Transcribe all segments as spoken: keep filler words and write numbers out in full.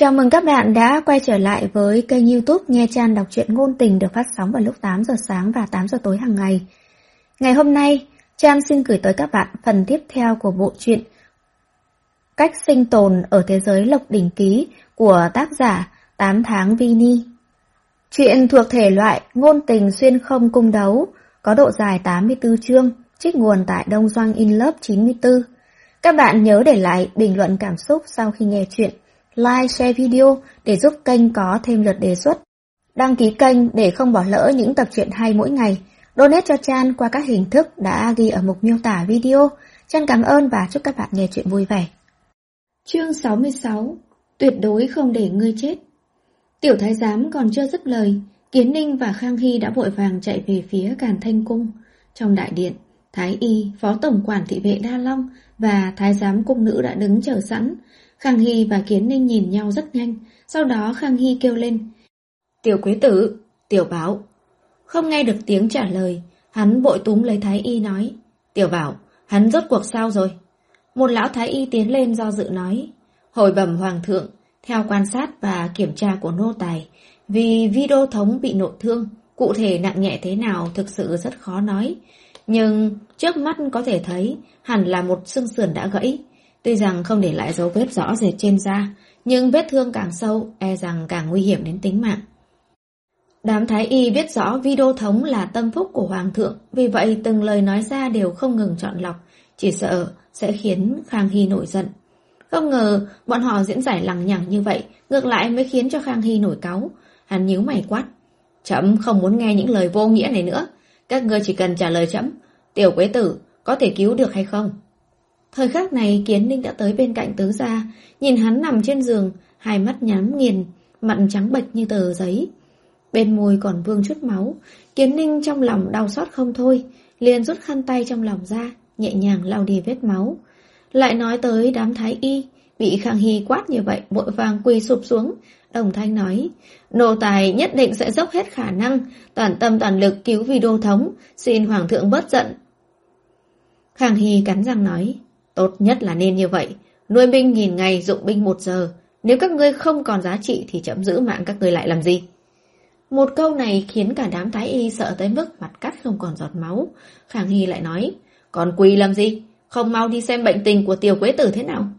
Chào mừng các bạn đã quay trở lại với kênh YouTube Nghe Chan đọc truyện ngôn tình được phát sóng vào lúc tám giờ sáng và tám giờ tối hàng ngày. Ngày hôm nay, Chan xin gửi tới các bạn phần tiếp theo của bộ truyện Cách sinh tồn ở thế giới Lộc Đỉnh Ký của tác giả tám tháng Vini. Truyện thuộc thể loại ngôn tình xuyên không cung đấu, có độ dài tám mươi tư chương, trích nguồn tại Đông Doanh In Love chín mươi tư. Các bạn nhớ để lại bình luận cảm xúc sau khi nghe truyện, like, share video để giúp kênh có thêm lượt đề xuất. Đăng ký kênh để không bỏ lỡ những tập truyện hay mỗi ngày. Donate cho Chan qua các hình thức đã ghi ở mục miêu tả video. Chan cảm ơn và chúc các bạn nghe truyện vui vẻ. Chương sáu mươi sáu. Tuyệt đối không để ngươi chết. Tiểu thái giám còn chưa dứt lời, Kiến Ninh và Khang Hy đã vội vàng chạy về phía Càn Thanh Cung. Trong đại điện, Thái Y, Phó Tổng quản thị vệ Đa Long và Thái giám cung nữ đã đứng chờ sẵn. Khang Hy và Kiến Ninh nhìn nhau rất nhanh, sau đó Khang Hy kêu lên: "Tiểu Quế Tử, Tiểu Bảo." Không nghe được tiếng trả lời, hắn vội túm lấy Thái Y nói: "Tiểu Bảo, hắn rốt cuộc sao rồi?" Một lão Thái Y tiến lên do dự nói: "Hồi bẩm Hoàng thượng, theo quan sát và kiểm tra của nô tài, vì Vi Đô Thống bị nội thương, cụ thể nặng nhẹ thế nào thực sự rất khó nói. Nhưng trước mắt có thể thấy hẳn là một xương sườn đã gãy. Tuy rằng không để lại dấu vết rõ rệt trên da, nhưng vết thương càng sâu, e rằng càng nguy hiểm đến tính mạng." Đám Thái Y biết rõ Vi Đô Thống là tâm phúc của Hoàng thượng, vì vậy từng lời nói ra đều không ngừng chọn lọc, chỉ sợ sẽ khiến Khang Hy nổi giận. Không ngờ bọn họ diễn giải lằng nhằng như vậy, ngược lại mới khiến cho Khang Hy nổi cáu. Hắn nhíu mày quát: "Trẫm không muốn nghe những lời vô nghĩa này nữa. Các ngươi chỉ cần trả lời trẫm, Tiểu Quế Tử có thể cứu được hay không?" Thời khắc này Kiến Ninh đã tới bên cạnh Tứ Gia, nhìn hắn nằm trên giường, hai mắt nhắm nghiền, mặt trắng bệch như tờ giấy. Bên môi còn vương chút máu, Kiến Ninh trong lòng đau xót không thôi, liền rút khăn tay trong lòng ra, nhẹ nhàng lau đi vết máu. Lại nói tới đám Thái Y, bị Khang Hy quát như vậy, vội vàng quỳ sụp xuống, đồng thanh nói: "Nô tài nhất định sẽ dốc hết khả năng, toàn tâm toàn lực cứu Vi Đô Thống, xin Hoàng thượng bớt giận." Khang Hy cắn răng nói: "Tốt nhất là nên như vậy, nuôi binh nghìn ngày, dụng binh một giờ. Nếu các ngươi không còn giá trị thì chậm giữ mạng các ngươi lại làm gì?" Một câu này khiến cả đám Thái Y sợ tới mức mặt cắt không còn giọt máu. Khang Hy lại nói: "Còn quỳ làm gì? Không mau đi xem bệnh tình của Tiểu Quế Tử thế nào."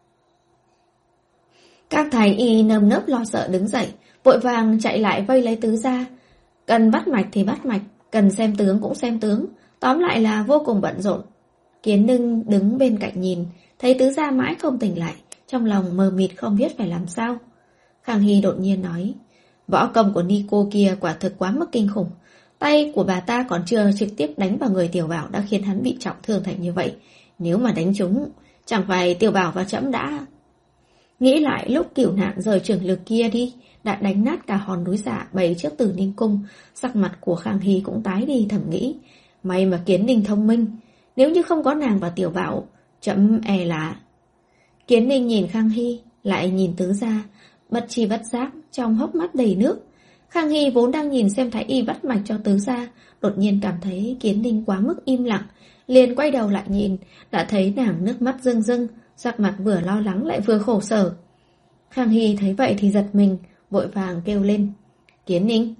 Các Thái Y nơm nớp lo sợ đứng dậy, vội vàng chạy lại vây lấy Tứ Gia. Cần bắt mạch thì bắt mạch, cần xem tướng cũng xem tướng, tóm lại là vô cùng bận rộn. Kiến Ninh đứng bên cạnh nhìn, thấy Tứ Gia mãi không tỉnh lại, trong lòng mờ mịt không biết phải làm sao. Khang Hy đột nhiên nói: "Võ công của Nico kia quả thực quá mức kinh khủng. Tay của bà ta còn chưa trực tiếp đánh vào người Tiểu Bảo đã khiến hắn bị trọng thương thành như vậy. Nếu mà đánh trúng, chẳng phải Tiểu Bảo và trẫm đã..." Nghĩ lại lúc Cửu Nạn rời trưởng lực kia đi, đã đánh nát cả hòn núi Dạ bày trước Tử Ninh Cung, sắc mặt của Khang Hy cũng tái đi, thầm nghĩ: may mà Kiến Ninh thông minh, nếu như không có nàng và Tiểu Bảo, trẫm e là... Kiến Ninh nhìn Khang Hy, lại nhìn Tứ Gia, bất chi bất giác trong hốc mắt đầy nước. Khang Hy vốn đang nhìn xem Thái Y bắt mạch cho Tứ Gia, đột nhiên cảm thấy Kiến Ninh quá mức im lặng, liền quay đầu lại nhìn, đã thấy nàng nước mắt rưng rưng, sắc mặt vừa lo lắng lại vừa khổ sở. Khang Hy thấy vậy thì giật mình, vội vàng kêu lên: "Kiến Ninh!"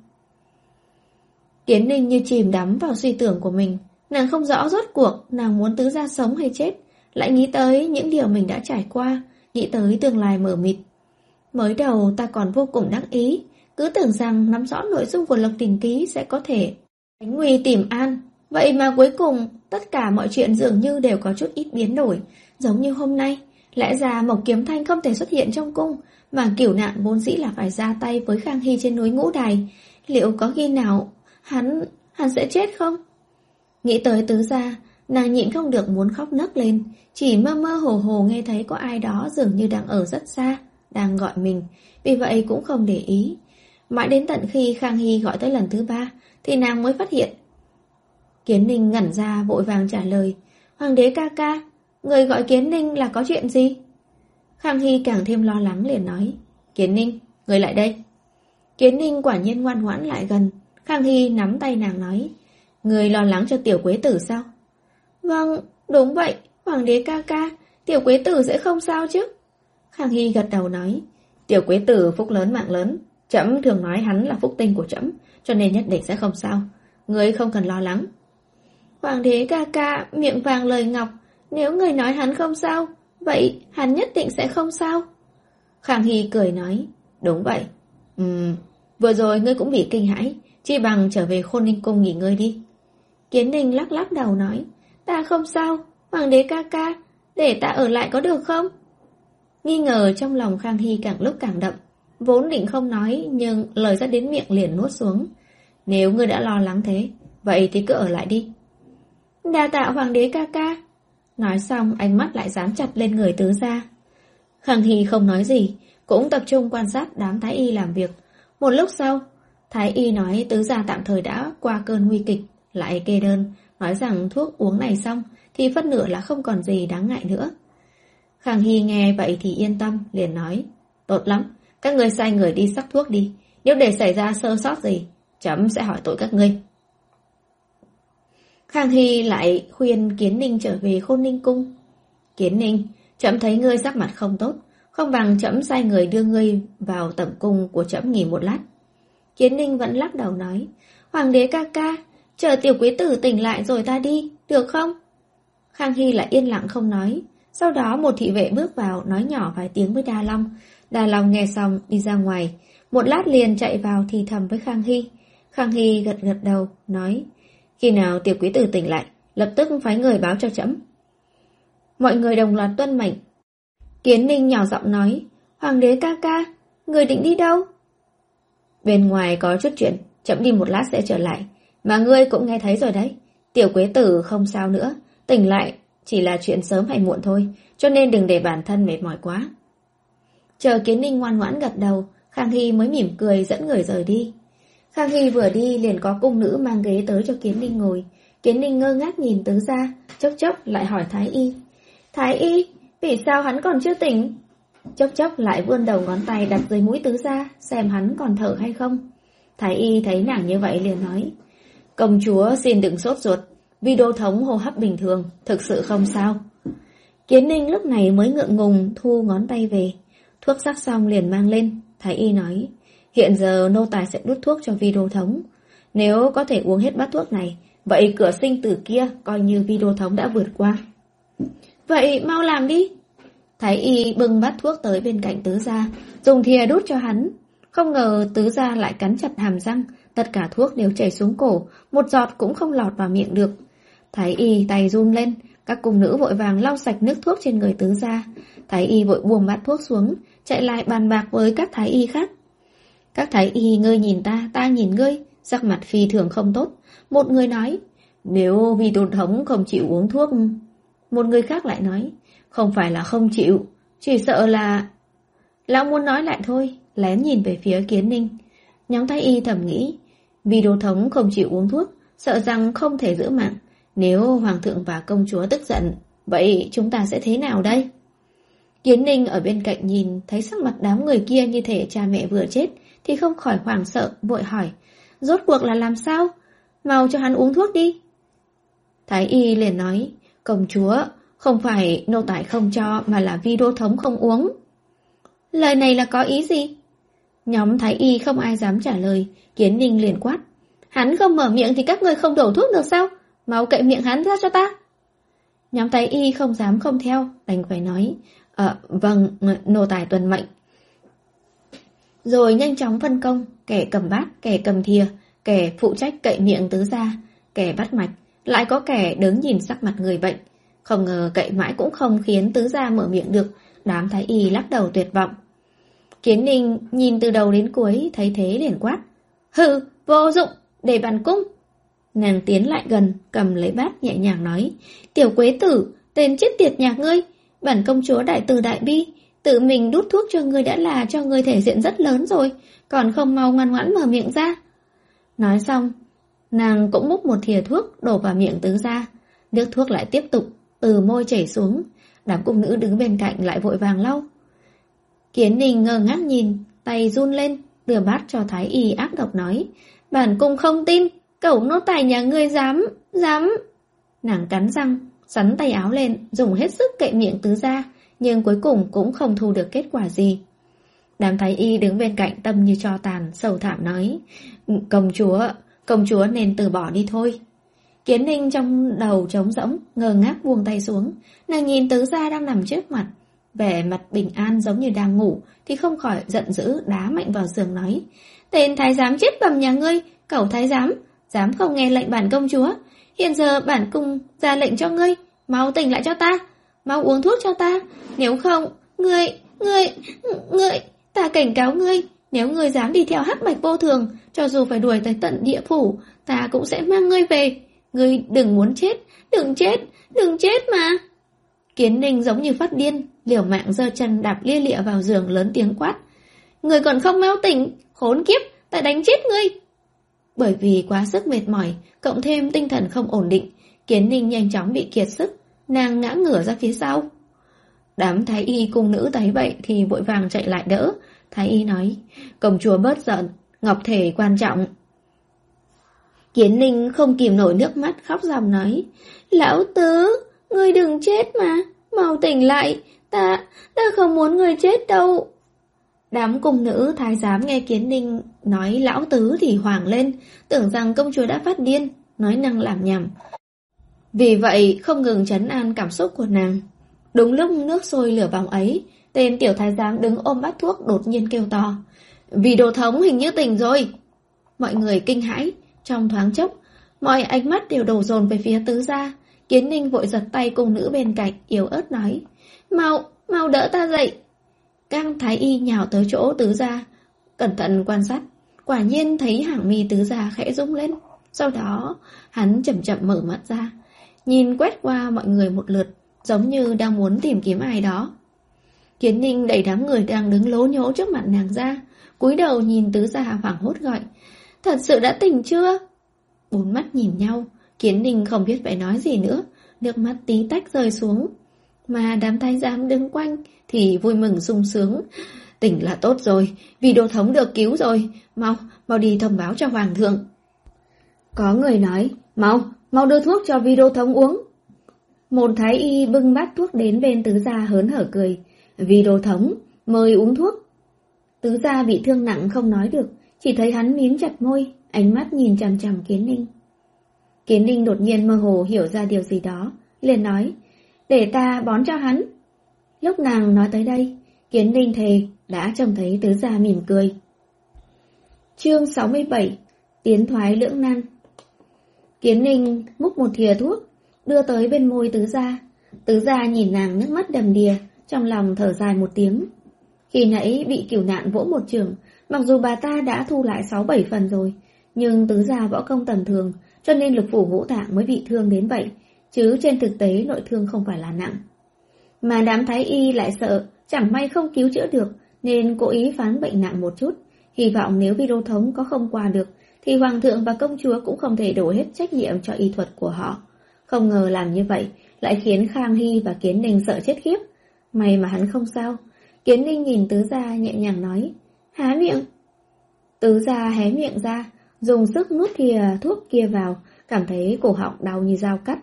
Kiến Ninh như chìm đắm vào suy tưởng của mình, nàng không rõ rốt cuộc nàng muốn Tứ Gia sống hay chết, lại nghĩ tới những điều mình đã trải qua, nghĩ tới tương lai mờ mịt. Mới đầu ta còn vô cùng đắc ý, cứ tưởng rằng nắm rõ nội dung của Lộc Đỉnh Ký sẽ có thể tránh nguy tìm an. Vậy mà cuối cùng tất cả mọi chuyện dường như đều có chút ít biến đổi. Giống như hôm nay, lẽ ra Mộc Kiếm Thanh không thể xuất hiện trong cung, mà Cửu Nạn vốn dĩ là phải ra tay với Khang Hy trên núi Ngũ Đài. Liệu có khi nào hắn, hắn sẽ chết không? Nghĩ tới Tứ Gia, nàng nhịn không được muốn khóc nấc lên, chỉ mơ mơ hồ hồ nghe thấy có ai đó dường như đang ở rất xa, đang gọi mình, vì vậy cũng không để ý. Mãi đến tận khi Khang Hy gọi tới lần thứ ba, thì nàng mới phát hiện. Kiến Ninh ngẩn ra vội vàng trả lời: "Hoàng đế ca ca, người gọi Kiến Ninh là có chuyện gì?" Khang Hy càng thêm lo lắng liền nói: "Kiến Ninh, người lại đây." Kiến Ninh quả nhiên ngoan ngoãn lại gần. Khang Hy nắm tay nàng nói: "Người lo lắng cho Tiểu Quế Tử sao?" "Vâng, đúng vậy, Hoàng đế ca ca, Tiểu Quế Tử sẽ không sao chứ?" Khang Hy gật đầu nói: Tiểu quế tử phúc lớn mạng lớn, trẫm thường nói hắn là phúc tinh của trẫm, cho nên nhất định sẽ không sao. Ngươi không cần lo lắng. Hoàng đế ca ca miệng vàng lời ngọc, nếu người nói hắn không sao, vậy hắn nhất định sẽ không sao. Khang Hy cười nói, đúng vậy. Ừm, vừa rồi ngươi cũng bị kinh hãi, chi bằng trở về Khôn Ninh Cung nghỉ ngơi đi. Kiến Ninh lắc lắc đầu nói, ta không sao, Hoàng đế ca ca, để ta ở lại có được không? Nghi ngờ trong lòng Khang Hy càng lúc càng đậm, vốn định không nói nhưng lời ra đến miệng liền nuốt xuống. Nếu ngươi đã lo lắng thế, vậy thì cứ ở lại đi. Đa tạ Hoàng đế ca ca. Nói xong ánh mắt lại dán chặt lên người tứ gia. Khang Hy không nói gì, cũng tập trung quan sát đám thái y làm việc. Một lúc sau, thái y nói tứ gia tạm thời đã qua cơn nguy kịch, lại kê đơn, nói rằng thuốc uống này xong thì phân nửa là không còn gì đáng ngại nữa. Khang Hy nghe vậy thì yên tâm, liền nói, tốt lắm, các ngươi sai người đi sắc thuốc đi, nếu để xảy ra sơ sót gì, trẫm sẽ hỏi tội các ngươi. Khang Hy lại khuyên Kiến Ninh trở về Khôn Ninh Cung. Kiến Ninh, trẫm thấy ngươi sắc mặt không tốt, không bằng trẫm sai người đưa ngươi vào tẩm cung của trẫm nghỉ một lát. Kiến Ninh vẫn lắc đầu nói, Hoàng đế ca ca, chờ tiểu quý tử tỉnh lại rồi ta đi, được không? Khang Hy lại yên lặng không nói. Sau đó một thị vệ bước vào nói nhỏ vài tiếng với Đa Long. Đa Long nghe xong đi ra ngoài, một lát liền chạy vào thì thầm với Khang Hy. Khang Hy gật gật đầu, nói, khi nào tiểu quý tử tỉnh lại, lập tức phái người báo cho trẫm. Mọi người đồng loạt tuân mệnh. Kiến Ninh nhỏ giọng nói, Hoàng đế ca ca, người định đi đâu? Bên ngoài có chút chuyện, trẫm đi một lát sẽ trở lại. Mà ngươi cũng nghe thấy rồi đấy, tiểu quế tử không sao nữa, tỉnh lại chỉ là chuyện sớm hay muộn thôi, cho nên đừng để bản thân mệt mỏi quá. Chờ Kiến Ninh ngoan ngoãn gật đầu, Khang Hy mới mỉm cười dẫn người rời đi. Khang Hy vừa đi liền có cung nữ mang ghế tới cho Kiến Ninh ngồi. Kiến Ninh ngơ ngác nhìn tứ gia, chốc chốc lại hỏi Thái y. Thái y, vì sao hắn còn chưa tỉnh? Chốc chốc lại vươn đầu ngón tay đặt dưới mũi tứ gia, xem hắn còn thở hay không. Thái y thấy nàng như vậy liền nói, công chúa xin đừng sốt ruột, vì đô thống hô hấp bình thường, thực sự không sao. Kiến Ninh lúc này mới ngượng ngùng thu ngón tay về. Thuốc sắc xong liền mang lên. Thái y nói, hiện giờ nô tài sẽ đút thuốc cho vi đô thống. Nếu có thể uống hết bát thuốc này, vậy cửa sinh tử kia coi như vi đô thống đã vượt qua. Vậy mau làm đi. Thái y bưng bát thuốc tới bên cạnh tứ gia, dùng thìa đút cho hắn. Không ngờ tứ gia lại cắn chặt hàm răng, tất cả thuốc đều chảy xuống cổ, một giọt cũng không lọt vào miệng được. Thái y tay run lên, các cung nữ vội vàng lau sạch nước thuốc trên người tứ gia. Thái y vội buông bát thuốc xuống, chạy lại bàn bạc với các thái y khác. Các thái y ngươi nhìn ta, ta nhìn ngươi, sắc mặt phi thường không tốt. Một người nói, nếu vì đô thống không chịu uống thuốc. Một người khác lại nói, không phải là không chịu, chỉ sợ là... Lão muốn nói lại thôi, lén nhìn về phía Kiến Ninh. Nhóm thái y thầm nghĩ, vì đô thống không chịu uống thuốc, sợ rằng không thể giữ mạng. Nếu hoàng thượng và công chúa tức giận, vậy chúng ta sẽ thế nào đây? Kiến Ninh ở bên cạnh nhìn thấy sắc mặt đám người kia như thể cha mẹ vừa chết, thì không khỏi hoảng sợ, vội hỏi, rốt cuộc là làm sao? Mau cho hắn uống thuốc đi. Thái y liền nói, công chúa, không phải nô tài không cho mà là vi đô thống không uống. Lời này là có ý gì? Nhóm thái y không ai dám trả lời, Kiến Ninh liền quát, hắn không mở miệng thì các người không đổ thuốc được sao? Mau cậy miệng hắn ra cho ta. Nhóm thái y không dám không theo, đành phải nói, Ờ, vâng, nô tài tuân mệnh. Rồi nhanh chóng phân công, kẻ cầm bát, kẻ cầm thìa, kẻ phụ trách cậy miệng tứ gia, kẻ bắt mạch, lại có kẻ đứng nhìn sắc mặt người bệnh. Không ngờ cậy mãi cũng không khiến tứ gia mở miệng được, đám thái y lắc đầu tuyệt vọng. Kiến Ninh nhìn từ đầu đến cuối, thấy thế liền quát, hừ, vô dụng, để bàn cung. Nàng tiến lại gần, cầm lấy bát nhẹ nhàng nói, tiểu quế tử, tên chết tiệt nhà ngươi, bản công chúa đại từ đại bi, tự mình đút thuốc cho ngươi đã là cho ngươi thể diện rất lớn rồi, còn không mau ngoan ngoãn mở miệng ra. Nói xong, nàng cũng múc một thìa thuốc đổ vào miệng tứ gia, nước thuốc lại tiếp tục từ môi chảy xuống, đám cung nữ đứng bên cạnh lại vội vàng lau. Kiến Ninh ngơ ngác nhìn, tay run lên, đưa bát cho thái y ác độc nói, bản cung không tin, cẩu nô tài nhà ngươi dám, dám. Nàng cắn răng, sắn tay áo lên, dùng hết sức cậy miệng tứ gia, nhưng cuối cùng cũng không thu được kết quả gì. Đám thái y đứng bên cạnh tâm như tro tàn, sầu thảm nói: Công chúa, công chúa nên từ bỏ đi thôi. Kiến Ninh trong đầu trống rỗng, ngơ ngác buông tay xuống. Nàng nhìn Tứ Gia đang nằm trước mặt, vẻ mặt bình an giống như đang ngủ, thì không khỏi giận dữ đá mạnh vào giường nói: Tên thái giám chết bầm nhà ngươi, cẩu thái giám, dám không nghe lệnh bản công chúa. Hiện giờ bản cung ra lệnh cho ngươi, mau tỉnh lại cho ta, mau uống thuốc cho ta. Nếu không, ngươi, ngươi, ngươi, ta cảnh cáo ngươi, nếu ngươi dám đi theo hắc bạch vô thường, cho dù phải đuổi tới tận địa phủ, ta cũng sẽ mang ngươi về. Ngươi đừng muốn chết, đừng chết, đừng chết mà. Kiến Ninh giống như phát điên, liều mạng giơ chân đạp lia lịa vào giường, lớn tiếng quát: Ngươi còn không mau tỉnh, khốn kiếp, ta đánh chết ngươi. Bởi vì quá sức mệt mỏi, cộng thêm tinh thần không ổn định, Kiến Ninh nhanh chóng bị kiệt sức, nàng ngã ngửa ra phía sau. Đám thái y cung nữ thấy vậy thì vội vàng chạy lại đỡ. Thái y nói: Công chúa bớt giận, ngọc thể quan trọng. Kiến Ninh không kìm nổi nước mắt, khóc ròng nói: Lão tứ, ngươi đừng chết mà, mau tỉnh lại, ta, ta không muốn ngươi chết đâu. Đám cung nữ thái giám nghe Kiến Ninh nói lão tứ thì hoảng lên, tưởng rằng công chúa đã phát điên, nói năng làm nhảm. Vì vậy không ngừng trấn an cảm xúc của nàng. Đúng lúc nước sôi lửa bỏng ấy, tên tiểu thái giám đứng ôm bát thuốc đột nhiên kêu to: Vì đồ thống hình như tỉnh rồi. Mọi người kinh hãi, trong thoáng chốc, mọi ánh mắt đều đổ dồn về phía Tứ Gia. Kiến Ninh vội giật tay cung nữ bên cạnh, yếu ớt nói: Mau, mau đỡ ta dậy. Các thái y nhào tới chỗ Tứ Gia, cẩn thận quan sát, quả nhiên thấy hàng mi Tứ Gia khẽ rung lên. Sau đó, hắn chậm chậm mở mắt ra, nhìn quét qua mọi người một lượt, giống như đang muốn tìm kiếm ai đó. Kiến Ninh đẩy đám người đang đứng lố nhố trước mặt nàng ra, cúi đầu nhìn Tứ Gia hoảng hốt gọi: Thật sự đã tỉnh chưa? Bốn mắt nhìn nhau, Kiến Ninh không biết phải nói gì nữa, nước mắt tí tách rơi xuống. Mà đám thái giám đứng quanh thì vui mừng sung sướng: Tỉnh là tốt rồi, vì đồ thống được cứu rồi, mau, mau đi thông báo cho hoàng thượng. Có người nói: Mau, mau đưa thuốc cho vi đô thống uống. Một thái y bưng bát thuốc đến bên Tứ Gia hớn hở cười: Vi đô thống, mời uống thuốc. Tứ Gia bị thương nặng không nói được, chỉ thấy hắn mím chặt môi, ánh mắt nhìn chằm chằm Kiến Ninh. Kiến Ninh đột nhiên mơ hồ hiểu ra điều gì đó, liền nói: Để ta bón cho hắn. Lúc nàng nói tới đây, Kiến Ninh thề đã trông thấy Tứ Gia mỉm cười. Chương sáu mươi bảy: Tiến thoái lưỡng nan. Kiến Ninh múc một thìa thuốc, đưa tới bên môi Tứ Gia. Tứ Gia nhìn nàng nước mắt đầm đìa, trong lòng thở dài một tiếng. Khi nãy bị cửu nạn vỗ một chưởng, mặc dù bà ta đã thu lại sáu bảy phần rồi, nhưng Tứ Gia võ công tầm thường, cho nên lực phủ ngũ tạng mới bị thương đến vậy, chứ trên thực tế nội thương không phải là nặng. Mà đám thái y lại sợ chẳng may không cứu chữa được, nên cố ý phán bệnh nặng một chút, hy vọng nếu vi đô thống có không qua được, thì hoàng thượng và công chúa cũng không thể đổ hết trách nhiệm cho y thuật của họ. Không ngờ làm như vậy lại khiến Khang Hy và Kiến Ninh sợ chết khiếp. May mà hắn không sao. Kiến Ninh nhìn Tứ Gia nhẹ nhàng nói: Há miệng. Tứ Gia hé miệng ra, dùng sức nuốt thìa thuốc kia vào, cảm thấy cổ họng đau như dao cắt.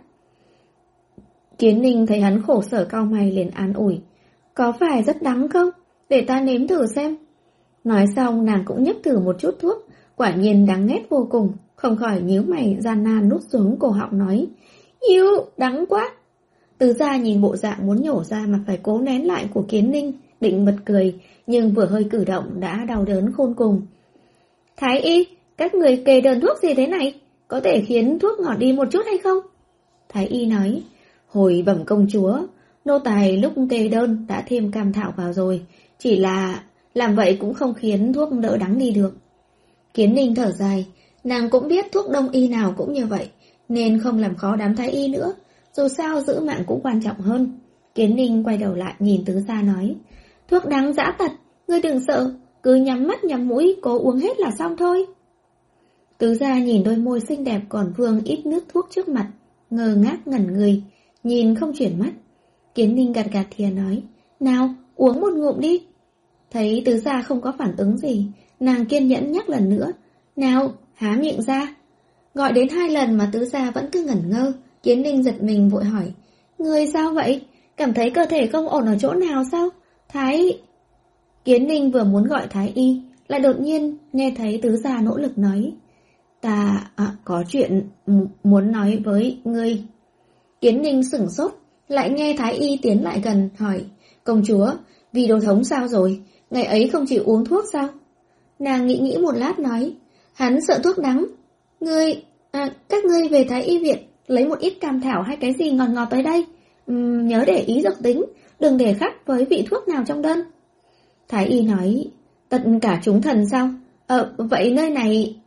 Kiến Ninh thấy hắn khổ sở cau mày liền an ủi: Có phải rất đắng không? Để ta nếm thử xem. Nói xong nàng cũng nhấp thử một chút thuốc, quả nhiên đắng nghét vô cùng, không khỏi nhíu mày gian nan nuốt xuống cổ họng nói: Iu, đắng quá. Tứ Gia nhìn bộ dạng muốn nhổ ra mà phải cố nén lại của Kiến Ninh, định bật cười, nhưng vừa hơi cử động đã đau đớn khôn cùng. Thái y, các người kê đơn thuốc gì thế này? Có thể khiến thuốc ngọt đi một chút hay không? Thái y nói: Hồi bẩm công chúa, nô tài lúc kê đơn đã thêm cam thảo vào rồi, chỉ là làm vậy cũng không khiến thuốc đỡ đắng đi được. Kiến Ninh thở dài, nàng cũng biết thuốc đông y nào cũng như vậy, nên không làm khó đám thái y nữa, dù sao giữ mạng cũng quan trọng hơn. Kiến Ninh quay đầu lại nhìn Tứ Gia nói: Thuốc đắng dã tật, ngươi đừng sợ, cứ nhắm mắt nhắm mũi cố uống hết là xong thôi. Tứ Gia nhìn đôi môi xinh đẹp còn vương ít nước thuốc trước mặt, ngơ ngác ngẩn người, nhìn không chuyển mắt. Kiến Ninh gạt gạt thìa nói: Nào, uống một ngụm đi. Thấy Tứ Gia không có phản ứng gì, nàng kiên nhẫn nhắc lần nữa: Nào, há miệng ra. Gọi đến hai lần mà Tứ Gia vẫn cứ ngẩn ngơ. Kiến Ninh giật mình vội hỏi: Ngươi sao vậy? Cảm thấy cơ thể không ổn ở chỗ nào sao? Thái... Kiến Ninh vừa muốn gọi thái y, lại đột nhiên nghe thấy tứ gia nỗ lực nói. Ta à, có chuyện muốn nói với ngươi. Kiến Ninh sửng sốt, lại nghe thái y tiến lại gần hỏi. Công chúa, vì đồ thống sao rồi? Ngày ấy không chịu uống thuốc sao? Nàng nghĩ nghĩ một lát nói. Hắn sợ thuốc đắng. Ngươi, à, các ngươi về thái y viện, lấy một ít cam thảo hay cái gì ngọt ngọt tới đây. Uhm, nhớ để ý dược tính, đừng để khác với vị thuốc nào trong đơn. Thái y nói. Tất cả chúng thần sao? Ờ, vậy nơi này...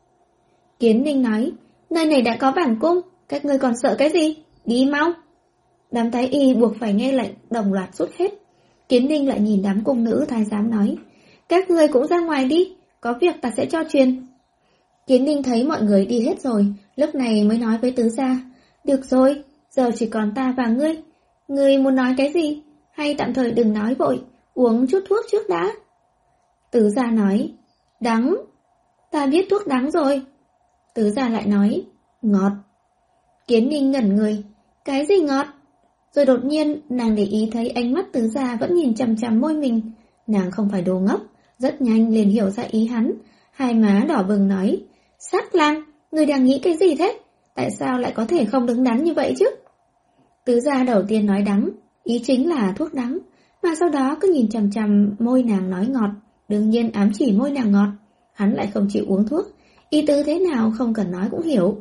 Kiến Ninh nói. Nơi này đã có bản cung, các ngươi còn sợ cái gì? Đi mau. Đám thái y buộc phải nghe lệnh, đồng loạt rút hết. Kiến Ninh lại nhìn đám cung nữ thái giám nói. Các ngươi cũng ra ngoài đi, có việc ta sẽ cho truyền. Kiến Ninh thấy mọi người đi hết rồi, lúc này mới nói với tứ gia. Được rồi, giờ chỉ còn ta và ngươi. Ngươi muốn nói cái gì? Hay tạm thời đừng nói vội, uống chút thuốc trước đã. Tứ gia nói. Đắng. Ta biết thuốc đắng rồi. Tứ gia lại nói. Ngọt. Kiến Ninh ngẩn người. Cái gì ngọt? Rồi đột nhiên nàng để ý thấy ánh mắt tứ gia vẫn nhìn chằm chằm môi mình. Nàng không phải đồ ngốc, rất nhanh liền hiểu ra ý hắn. Hai má đỏ bừng nói. Sắc lang, người đang nghĩ cái gì thế? Tại sao lại có thể không đứng đắn như vậy chứ? Tứ gia đầu tiên nói đắng, ý chính là thuốc đắng, mà sau đó cứ nhìn chằm chằm môi nàng nói ngọt, đương nhiên ám chỉ môi nàng ngọt. Hắn lại không chịu uống thuốc, ý tứ thế nào không cần nói cũng hiểu.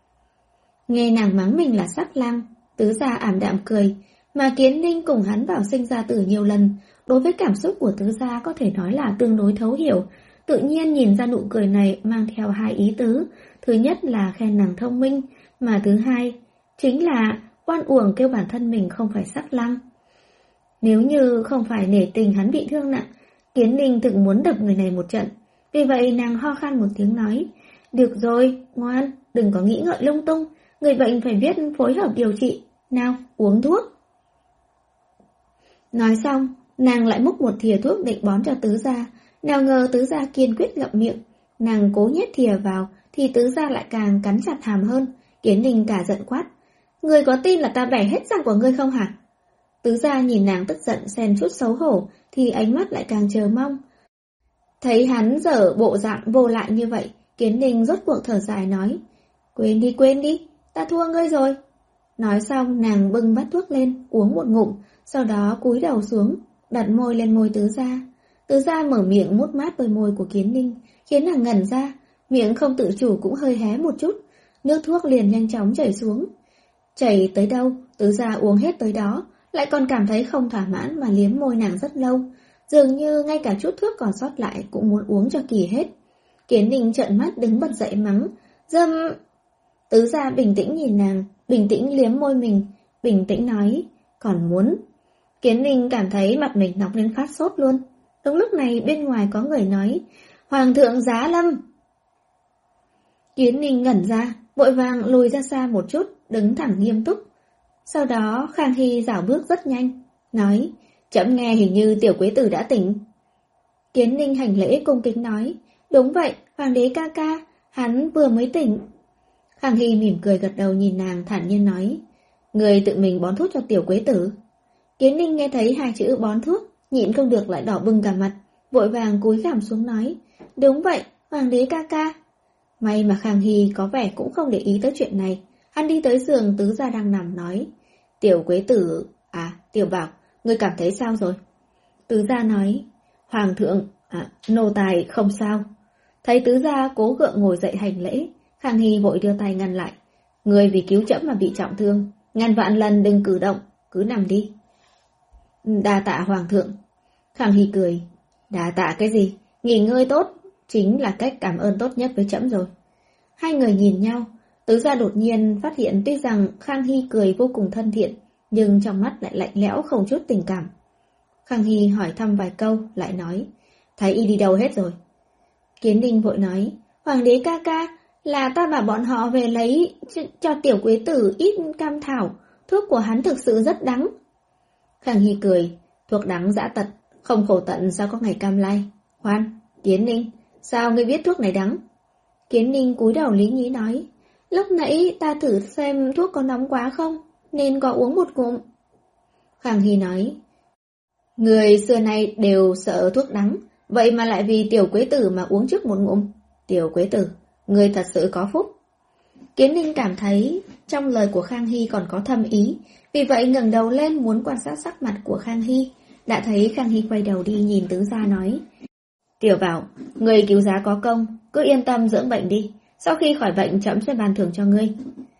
Nghe nàng mắng mình là sắc lang, tứ gia ảm đạm cười, mà Kiến Ninh cùng hắn vào sinh ra tử nhiều lần, đối với cảm xúc của tứ gia có thể nói là tương đối thấu hiểu. Tự nhiên nhìn ra nụ cười này mang theo hai ý tứ. Thứ nhất là khen nàng thông minh, mà thứ hai chính là oan uổng kêu bản thân mình không phải sắc lang. Nếu như không phải nể tình hắn bị thương nặng, Kiến Ninh thực muốn đập người này một trận. Vì vậy nàng ho khan một tiếng nói. Được rồi, ngoan, đừng có nghĩ ngợi lung tung. Người bệnh phải biết phối hợp điều trị. Nào, uống thuốc. Nói xong, nàng lại múc một thìa thuốc định bón cho tứ gia. Nào ngờ tứ gia kiên quyết ngậm miệng. Nàng cố nhét thìa vào thì tứ gia lại càng cắn chặt hàm hơn. Kiến Ninh cả giận quát. Ngươi có tin là ta bẻ hết răng của ngươi không hả? Tứ gia nhìn nàng tức giận xen chút xấu hổ thì ánh mắt lại càng chờ mong. Thấy hắn dở bộ dạng vô lại như vậy, Kiến Ninh rốt cuộc thở dài nói. Quên đi quên đi, ta thua ngươi rồi. Nói xong nàng bưng bát thuốc lên uống một ngụm, sau đó cúi đầu xuống đặt môi lên môi tứ gia. Tứ gia mở miệng mút mát đôi môi của Kiến Ninh, khiến nàng ngẩn ra, miệng không tự chủ cũng hơi hé một chút, nước thuốc liền nhanh chóng chảy xuống. Chảy tới đâu, tứ gia uống hết tới đó, lại còn cảm thấy không thỏa mãn mà liếm môi nàng rất lâu, dường như ngay cả chút thuốc còn sót lại cũng muốn uống cho kỳ hết. Kiến Ninh trợn mắt đứng bật dậy mắng, dâm. Tứ gia bình tĩnh nhìn nàng, bình tĩnh liếm môi mình, bình tĩnh nói, còn muốn. Kiến Ninh cảm thấy mặt mình nóng lên phát sốt luôn. Đúng lúc này bên ngoài có người nói, Hoàng thượng giá lâm. Kiến Ninh ngẩn ra, vội vàng lùi ra xa một chút, đứng thẳng nghiêm túc. Sau đó Khang Hy dảo bước rất nhanh, nói, trẫm nghe hình như tiểu quế tử đã tỉnh. Kiến Ninh hành lễ cung kính nói, đúng vậy, hoàng đế ca ca, hắn vừa mới tỉnh. Khang Hy mỉm cười gật đầu nhìn nàng thản nhiên nói, người tự mình bón thuốc cho tiểu quế tử. Kiến Ninh nghe thấy hai chữ bón thuốc, nhịn không được lại đỏ bừng cả mặt, vội vàng cúi gằm xuống nói, đúng vậy, hoàng đế ca ca. May mà Khang Hy có vẻ cũng không để ý tới chuyện này, hắn đi tới giường tứ gia đang nằm nói, tiểu quế tử, à, tiểu bảo, ngươi cảm thấy sao rồi? Tứ gia nói, hoàng thượng, à, nô tài không sao. Thấy tứ gia cố gượng ngồi dậy hành lễ, Khang Hy vội đưa tay ngăn lại, ngươi vì cứu trẫm mà bị trọng thương, ngàn vạn lần đừng cử động, cứ nằm đi. Đa tạ hoàng thượng. Khang Hy cười, đa tạ cái gì, nghỉ ngơi tốt, chính là cách cảm ơn tốt nhất với trẫm rồi. Hai người nhìn nhau, tứ gia đột nhiên phát hiện tuy rằng Khang Hy cười vô cùng thân thiện, nhưng trong mắt lại lạnh lẽo không chút tình cảm. Khang Hy hỏi thăm vài câu, lại nói, thái y đi đâu hết rồi? Kiến Ninh vội nói, hoàng đế ca ca, là ta bảo bọn họ về lấy ch cho tiểu quế tử ít cam thảo, thuốc của hắn thực sự rất đắng. Khang Hy cười, thuốc đắng dã tật, không khổ tận sao có ngày cam lai. Khoan, Kiến Ninh, sao ngươi biết thuốc này đắng? Kiến Ninh cúi đầu lý nhí nói, lúc nãy ta thử xem thuốc có nóng quá không, nên có uống một ngụm. Khang Hy nói, Người xưa nay đều sợ thuốc đắng, vậy mà lại vì tiểu quế tử mà uống trước một ngụm. Tiểu quế tử, người thật sự có phúc. Kiến Ninh cảm thấy trong lời của Khang Hy còn có thâm ý, vì vậy ngẩng đầu lên muốn quan sát sắc mặt của Khang Hy. Đã thấy Khang Hy quay đầu đi nhìn Tứ Gia nói: Tiểu Bảo, người cứu giá có công, cứ yên tâm dưỡng bệnh đi, sau khi khỏi bệnh trẫm sẽ ban thưởng cho ngươi.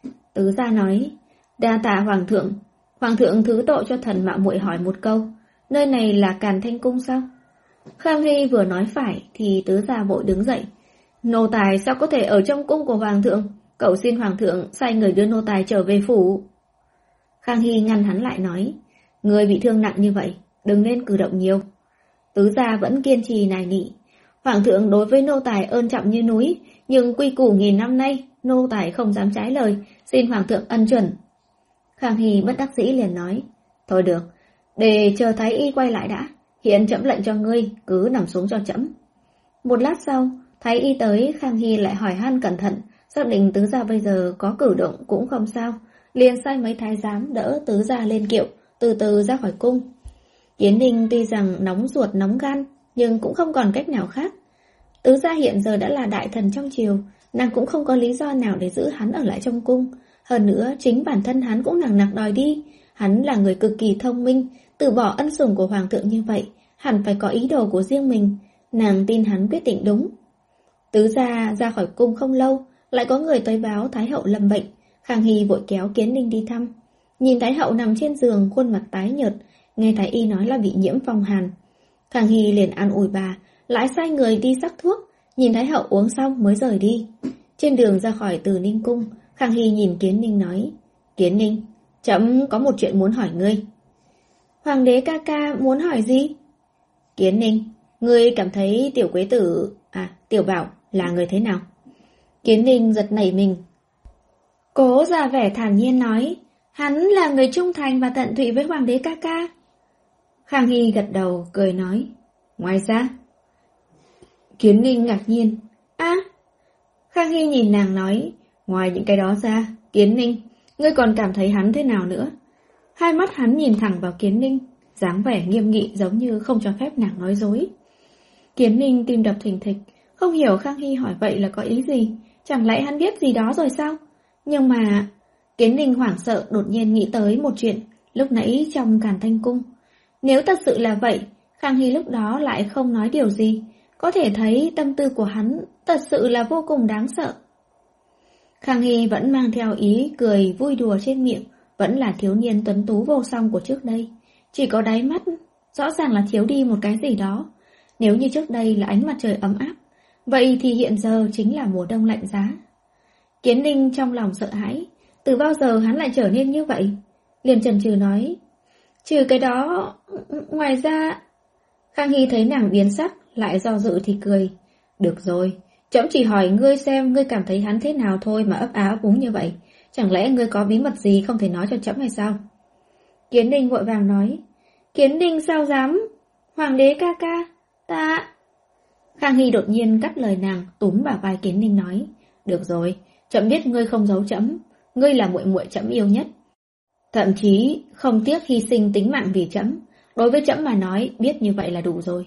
Tứ Gia nói: Đa tạ Hoàng thượng, Hoàng thượng thứ tội cho thần mạo muội hỏi một câu, nơi này là Càn Thanh Cung sao? Khang Hy vừa nói phải thì Tứ Gia vội đứng dậy: Nô tài sao có thể ở trong cung của Hoàng thượng, cậu xin Hoàng thượng sai người đưa nô tài trở về phủ. Khang Hy ngăn hắn lại nói: Người bị thương nặng như vậy, đừng nên cử động nhiều. Tứ Gia vẫn kiên trì nài nỉ: Hoàng thượng đối với nô tài ơn trọng như núi, nhưng quy củ nghìn năm nay, nô tài không dám trái lời, xin Hoàng thượng ân chuẩn. Khang Hy bất đắc dĩ liền nói: Thôi được, để chờ Thái Y quay lại đã, hiện trẫm lệnh cho ngươi, cứ nằm xuống cho trẫm. Một lát sau, Thái Y tới, Khang Hy lại hỏi han cẩn thận, xác định Tứ Gia bây giờ có cử động cũng không sao, liền sai mấy thái giám đỡ Tứ Gia lên kiệu, từ từ ra khỏi cung. Kiến Ninh tuy rằng nóng ruột nóng gan, nhưng cũng không còn cách nào khác. Tứ Gia hiện giờ đã là đại thần trong triều, nàng cũng không có lý do nào để giữ hắn ở lại trong cung. Hơn nữa, chính bản thân hắn cũng nặng nặc đòi đi. Hắn là người cực kỳ thông minh, từ bỏ ân sủng của Hoàng thượng như vậy, hẳn phải có ý đồ của riêng mình. Nàng tin hắn quyết định đúng. Tứ Gia ra khỏi cung không lâu, lại có người tới báo Thái hậu lâm bệnh. Khang Hy vội kéo Kiến Ninh đi thăm. Nhìn Thái hậu nằm trên giường, khuôn mặt tái nhợt, nghe Thái y nói là bị nhiễm phong hàn. Khang Hy liền an ủi bà, lại sai người đi sắc thuốc, nhìn Thái hậu uống xong mới rời đi. Trên đường ra khỏi Từ Ninh cung, Khang Hy nhìn Kiến Ninh nói: Kiến Ninh, trẫm có một chuyện muốn hỏi ngươi. Hoàng đế ca ca muốn hỏi gì? Kiến Ninh, ngươi cảm thấy tiểu quế tử, à Tiểu Bảo là người thế nào? Kiến Ninh giật nảy mình, cố ra vẻ thản nhiên nói: Hắn là người trung thành và tận tụy với Hoàng đế ca ca. Khang Hy gật đầu cười nói: Ngoài ra? Kiến Ninh ngạc nhiên: À? Khang Hy nhìn nàng nói: Ngoài những cái đó ra, Kiến Ninh, ngươi còn cảm thấy hắn thế nào nữa? Hai mắt hắn nhìn thẳng vào Kiến Ninh, dáng vẻ nghiêm nghị giống như không cho phép nàng nói dối. Kiến Ninh tim đập thình thịch, không hiểu Khang Hy hỏi vậy là có ý gì, chẳng lẽ hắn biết gì đó rồi sao? Nhưng mà... Kiến Ninh hoảng sợ đột nhiên nghĩ tới một chuyện lúc nãy trong Càn Thanh Cung. Nếu thật sự là vậy, Khang Hy lúc đó lại không nói điều gì, có thể thấy tâm tư của hắn thật sự là vô cùng đáng sợ. Khang Hy vẫn mang theo ý cười vui đùa trên miệng, vẫn là thiếu niên tuấn tú vô song của trước đây. Chỉ có đáy mắt, rõ ràng là thiếu đi một cái gì đó. Nếu như trước đây là ánh mặt trời ấm áp, vậy thì hiện giờ chính là mùa đông lạnh giá. Kiến Ninh trong lòng sợ hãi, từ bao giờ hắn lại trở nên như vậy? Liền chần chừ nói: Trừ cái đó, ngoài ra... Khang Hy thấy nàng biến sắc, lại do dự thì cười: Được rồi, trẫm chỉ hỏi ngươi xem ngươi cảm thấy hắn thế nào thôi mà ấp á ấp úng như vậy. Chẳng lẽ ngươi có bí mật gì không thể nói cho trẫm hay sao? Kiến Ninh vội vàng nói: Kiến Ninh sao dám? Hoàng đế ca ca, ta... Khang Hy đột nhiên cắt lời nàng, túm bả vai Kiến Ninh nói: Được rồi, trẫm biết ngươi không giấu trẫm, ngươi là muội muội trẫm yêu nhất, thậm chí không tiếc hy sinh tính mạng vì trẫm. Đối với trẫm mà nói, biết như vậy là đủ rồi.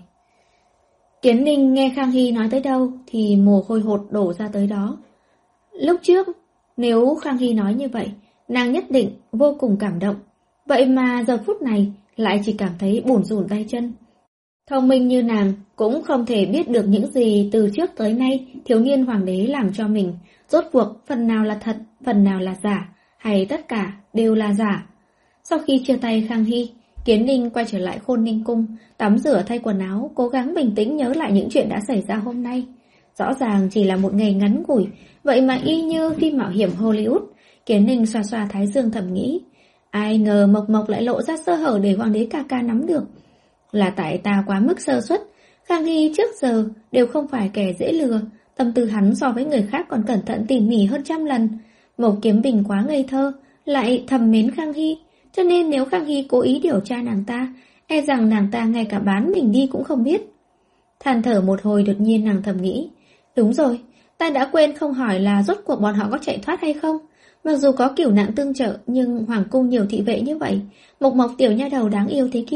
Kiến Ninh nghe Khang Hy nói tới đâu thì mồ hôi hột đổ ra tới đó. Lúc trước, nếu Khang Hy nói như vậy, nàng nhất định vô cùng cảm động. Vậy mà giờ phút này lại chỉ cảm thấy bủn rủn tay chân. Thông minh như nàng cũng không thể biết được những gì từ trước tới nay thiếu niên hoàng đế làm cho mình. Rốt cuộc phần nào là thật, phần nào là giả, hay tất cả đều là giả. Sau khi chia tay Khang Hy, Kiến Ninh quay trở lại Khôn Ninh Cung, tắm rửa thay quần áo, cố gắng bình tĩnh nhớ lại những chuyện đã xảy ra hôm nay. Rõ ràng chỉ là một ngày ngắn ngủi, vậy mà y như phim mạo hiểm Hollywood. Kiến Ninh xoa xoa thái dương thầm nghĩ, ai ngờ Mộc Mộc lại lộ ra sơ hở để hoàng đế ca ca nắm được. Là tại ta quá mức sơ suất, Khang Hy trước giờ đều không phải kẻ dễ lừa, tâm tư hắn so với người khác còn cẩn thận tỉ mỉ hơn trăm lần. Mộc Kiếm Bình quá ngây thơ, lại thầm mến Khang Hy, cho nên nếu Khang Hy cố ý điều tra nàng ta, e rằng nàng ta ngay cả bán mình đi cũng không biết. Than thở một hồi đột nhiên nàng thầm nghĩ, đúng rồi, ta đã quên không hỏi là rốt cuộc bọn họ có chạy thoát hay không. Mặc dù có cửu nạn tương trợ, nhưng hoàng cung nhiều thị vệ như vậy, Mộc Mộc tiểu nha đầu đáng yêu thế kia,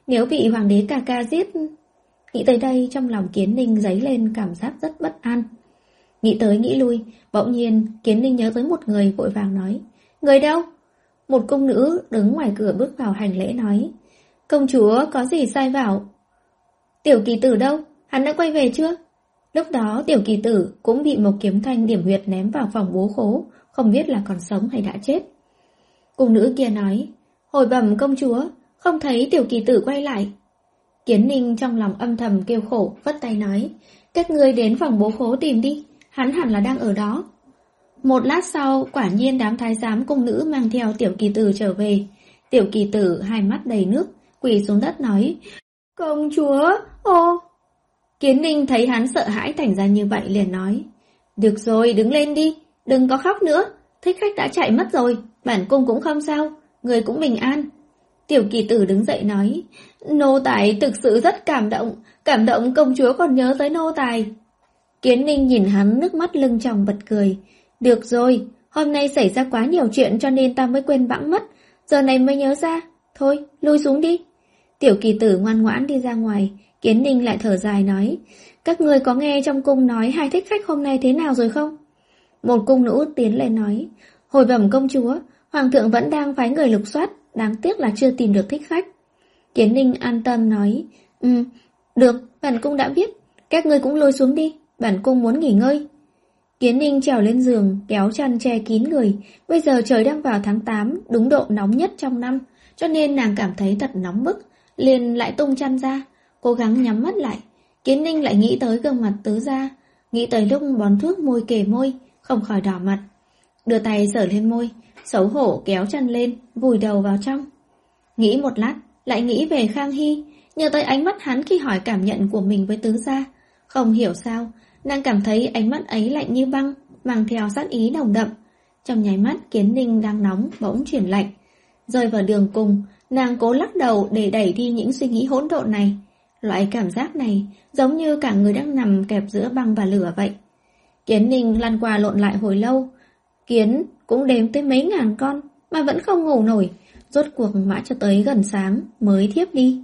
Nếu bị hoàng đế ca ca giết... Nghĩ tới đây trong lòng Kiến Ninh dấy lên cảm giác rất bất an. Nghĩ tới nghĩ lui, bỗng nhiên Kiến Ninh nhớ tới một người, vội vàng nói: Người đâu? Một cung nữ đứng ngoài cửa bước vào hành lễ nói: Công chúa có gì sai bảo? Tiểu Kỳ Tử đâu? Hắn đã quay về chưa? Lúc đó Tiểu Kỳ Tử cũng bị một kiếm thanh điểm huyệt ném vào phòng bố khố, không biết là còn sống hay đã chết. Cung nữ kia nói: Hồi bẩm công chúa, không thấy Tiểu Kỳ Tử quay lại. Kiến Ninh trong lòng âm thầm kêu khổ, vất tay nói: Các ngươi đến phòng bố khố tìm đi, hắn hẳn là đang ở đó. Một lát sau, quả nhiên đám thái giám cung nữ mang theo Tiểu Kỳ Tử trở về. Tiểu Kỳ Tử hai mắt đầy nước, quỳ xuống đất nói: Công chúa, ô... Kiến Ninh thấy hắn sợ hãi thành ra như vậy liền nói: Được rồi, đứng lên đi, đừng có khóc nữa, thích khách đã chạy mất rồi, bản cung cũng không sao, người cũng bình an. Tiểu Kỳ Tử đứng dậy nói: Nô tài thực sự rất cảm động, cảm động công chúa còn nhớ tới nô tài. Kiến Ninh nhìn hắn nước mắt lưng tròng bật cười: Được rồi, hôm nay xảy ra quá nhiều chuyện cho nên ta mới quên bẵng mất, giờ này mới nhớ ra, thôi lui xuống đi. Tiểu Kỳ Tử ngoan ngoãn đi ra ngoài. Kiến Ninh lại thở dài nói: Các ngươi có nghe trong cung nói hai thích khách hôm nay thế nào rồi không? Một cung nữ tiến lên nói: Hồi bẩm công chúa, hoàng thượng vẫn đang phái người lục soát, đáng tiếc là chưa tìm được thích khách. Kiến Ninh an tâm nói: Ừ, được, bản cung đã biết, các ngươi cũng lôi xuống đi, bản cung muốn nghỉ ngơi. Kiến Ninh trèo lên giường, kéo chăn che kín người. Bây giờ trời đang vào tháng tám, đúng độ nóng nhất trong năm, cho nên nàng cảm thấy thật nóng bức, liền lại tung chăn ra, cố gắng nhắm mắt lại. Kiến Ninh lại nghĩ tới gương mặt tứ gia, nghĩ tới lúc bón thuốc môi kề môi, không khỏi đỏ mặt. Đưa tay sờ lên môi, xấu hổ kéo chăn lên, vùi đầu vào trong. Nghĩ một lát, lại nghĩ về Khang Hy, nhớ tới ánh mắt hắn khi hỏi cảm nhận của mình với tứ gia. Không hiểu sao, nàng cảm thấy ánh mắt ấy lạnh như băng, mang theo sát ý nồng đậm. Trong nháy mắt Kiến Ninh đang nóng bỗng chuyển lạnh. Rơi vào đường cùng, nàng cố lắc đầu để đẩy đi những suy nghĩ hỗn độn này. Loại cảm giác này giống như cả người đang nằm kẹp giữa băng và lửa vậy. Kiến Ninh lăn qua lộn lại hồi lâu. Kiến cũng đếm tới mấy ngàn con mà vẫn không ngủ nổi. Rốt cuộc mãi cho tới gần sáng mới thiếp đi.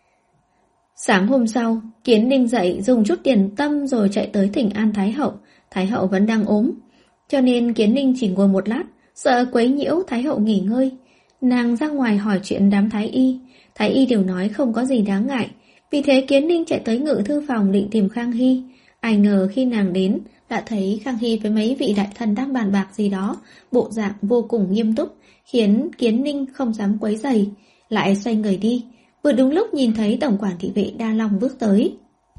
Sáng hôm sau, Kiến Ninh dậy dùng chút tiền tâm rồi chạy tới thỉnh an Thái Hậu. Thái Hậu vẫn đang ốm, cho nên Kiến Ninh chỉ ngồi một lát, sợ quấy nhiễu Thái Hậu nghỉ ngơi. Nàng ra ngoài hỏi chuyện đám Thái Y. Thái Y đều nói không có gì đáng ngại. Vì thế Kiến Ninh chạy tới ngự thư phòng định tìm Khang Hy. Ai ngờ khi nàng đến, đã thấy Khang Hy với mấy vị đại thần đang bàn bạc gì đó, bộ dạng vô cùng nghiêm túc, khiến Kiến Ninh không dám quấy rầy, lại xoay người đi. Vừa đúng lúc nhìn thấy tổng quản thị vệ Đa Long bước tới.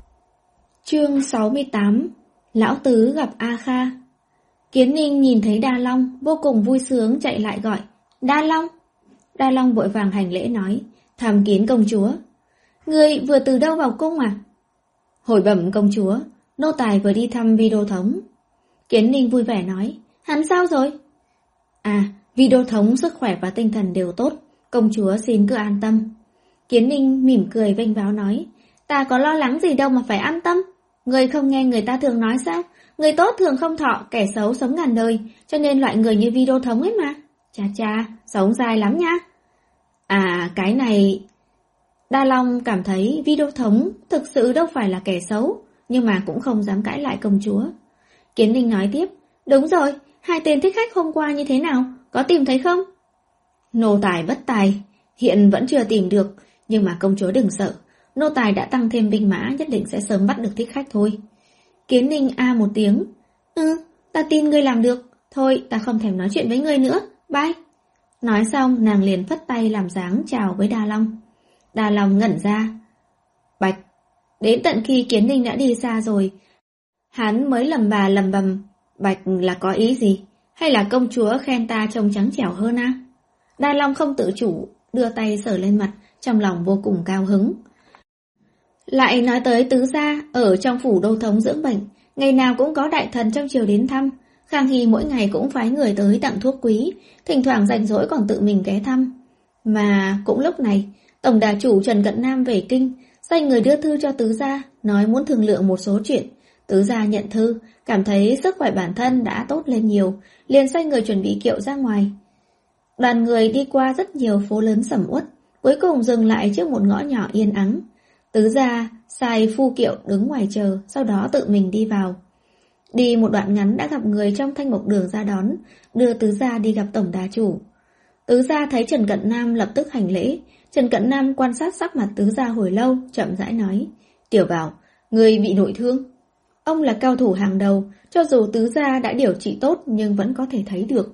Chương sáu mươi tám. Lão Tứ gặp A Kha. Kiến Ninh nhìn thấy Đa Long, vô cùng vui sướng chạy lại gọi: Đa Long! Đa Long vội vàng hành lễ nói: Tham kiến công chúa. Người vừa từ đâu vào cung à? Hồi bẩm công chúa, nô tài vừa đi thăm Vi Đô Thống. Kiến Ninh vui vẻ nói: Hắn sao rồi? À, Vi Đô Thống sức khỏe và tinh thần đều tốt, công chúa xin cứ an tâm. Kiến Ninh mỉm cười vênh váo nói: Ta có lo lắng gì đâu mà phải an tâm. Người không nghe người ta thường nói sao? Người tốt thường không thọ, kẻ xấu sống ngàn đời, cho nên loại người như Vi Đô Thống ấy mà. Chà chà, sống dài lắm nha. À, cái này... Đa Long cảm thấy Vi Đô Thống thực sự đâu phải là kẻ xấu, nhưng mà cũng không dám cãi lại công chúa. Kiến Ninh nói tiếp: Đúng rồi, hai tên thích khách hôm qua như thế nào? Có tìm thấy không? Nô tài bất tài, hiện vẫn chưa tìm được, nhưng mà công chúa đừng sợ, nô tài đã tăng thêm binh mã, nhất định sẽ sớm bắt được thích khách thôi. Kiến Ninh a một tiếng: Ừ, ta tin ngươi làm được. Thôi, ta không thèm nói chuyện với ngươi nữa, bye. Nói xong, nàng liền phất tay làm dáng chào với Đa Long. Đa Long ngẩn ra. Bạch. Đến tận khi Kiến Ninh đã đi xa rồi, hắn mới lầm bà lầm bầm: Bạch là có ý gì? Hay là công chúa khen ta trông trắng trẻo hơn à? Đa Long không tự chủ, đưa tay sờ lên mặt, trong lòng vô cùng cao hứng. Lại nói tới tứ gia, ở trong phủ Đô Thống dưỡng bệnh, ngày nào cũng có đại thần trong triều đến thăm. Khang Hy mỗi ngày cũng phái người tới tặng thuốc quý, thỉnh thoảng rảnh rỗi còn tự mình ghé thăm. Mà cũng lúc này, tổng đà chủ Trần Cận Nam về kinh, sai người đưa thư cho tứ gia, nói muốn thương lượng một số chuyện. Tứ gia nhận thư, cảm thấy sức khỏe bản thân đã tốt lên nhiều, liền sai người chuẩn bị kiệu ra ngoài. Đoàn người đi qua rất nhiều phố lớn sầm uất, cuối cùng dừng lại trước một ngõ nhỏ yên ắng. Tứ gia sai phu kiệu đứng ngoài chờ, sau đó tự mình đi vào. Đi một đoạn ngắn đã gặp người trong Thanh Mộc Đường ra đón, đưa tứ gia đi gặp tổng đà chủ. Tứ gia thấy Trần Cận Nam lập tức hành lễ. Trần Cận Nam quan sát sắc mặt tứ gia hồi lâu, chậm rãi nói: Tiểu Bảo, người bị nội thương. Ông là cao thủ hàng đầu, cho dù tứ gia đã điều trị tốt nhưng vẫn có thể thấy được.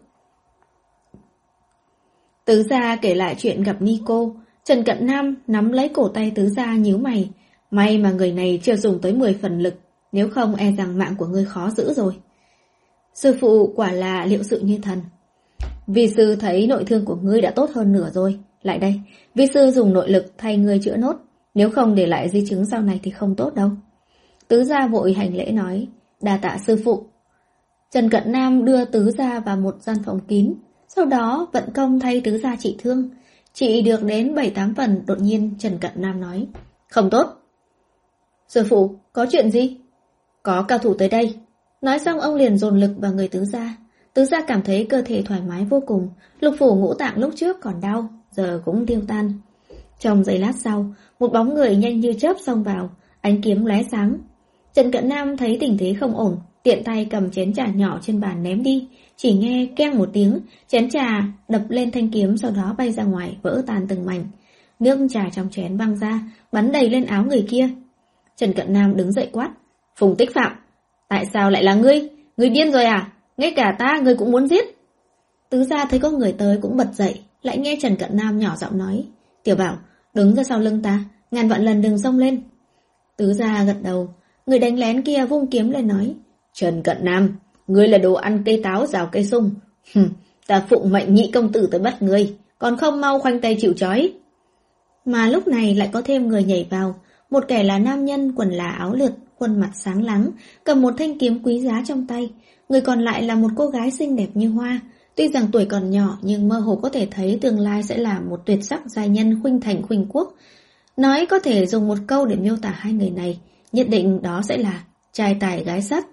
Tứ gia kể lại chuyện gặp Nico. Trần Cận Nam nắm lấy cổ tay tứ gia nhíu mày. May mà người này chưa dùng tới mười phần lực, nếu không e rằng mạng của ngươi khó giữ rồi. Sư phụ quả là liệu sự như thần. Vi sư thấy nội thương của ngươi đã tốt hơn nửa rồi. Lại đây, vi sư dùng nội lực thay ngươi chữa nốt, nếu không để lại di chứng sau này thì không tốt đâu. Tứ gia vội hành lễ nói: Đa tạ sư phụ. Trần Cận Nam đưa tứ gia vào một gian phòng kín, sau đó vận công thay tứ gia trị thương. Trị được đến bảy tám phần, đột nhiên Trần Cận Nam nói: Không tốt. Sư phụ, có chuyện gì? Có cao thủ tới đây. Nói xong ông liền dồn lực vào người tứ gia. Tứ gia cảm thấy cơ thể thoải mái vô cùng, lục phủ ngũ tạng lúc trước còn đau, giờ cũng tiêu tan. Trong giây lát sau, một bóng người nhanh như chớp xông vào, ánh kiếm lóe sáng. Trần Cận Nam thấy tình thế không ổn, tiện tay cầm chén trà nhỏ trên bàn ném đi, chỉ nghe keng một tiếng, chén trà đập lên thanh kiếm, sau đó bay ra ngoài, vỡ tan từng mảnh. Nước trà trong chén văng ra, bắn đầy lên áo người kia. Trần Cận Nam đứng dậy quát: Phùng Tích Phạm, tại sao lại là ngươi? Ngươi điên rồi à? Ngay cả ta ngươi cũng muốn giết. Tứ gia thấy có người tới cũng bật dậy, lại nghe Trần Cận Nam nhỏ giọng nói: Tiểu Bảo, đứng ra sau lưng ta, ngàn vạn lần đừng xông lên. Tứ gia gật đầu. Người đánh lén kia vung kiếm lên nói: Trần Cận Nam, ngươi là đồ ăn cây táo rào cây sung. Hừm, ta phụng mệnh nhị công tử tới bắt ngươi, còn không mau khoanh tay chịu trói. Mà lúc này lại có thêm người nhảy vào. Một kẻ là nam nhân quần là áo lượt, khuôn mặt sáng láng, cầm một thanh kiếm quý giá trong tay. Người còn lại là một cô gái xinh đẹp như hoa. Tuy rằng tuổi còn nhỏ nhưng mơ hồ có thể thấy tương lai sẽ là một tuyệt sắc giai nhân khuynh thành khuynh quốc. Nói có thể dùng một câu để miêu tả hai người này, nhất định đó sẽ là trai tài gái sắc.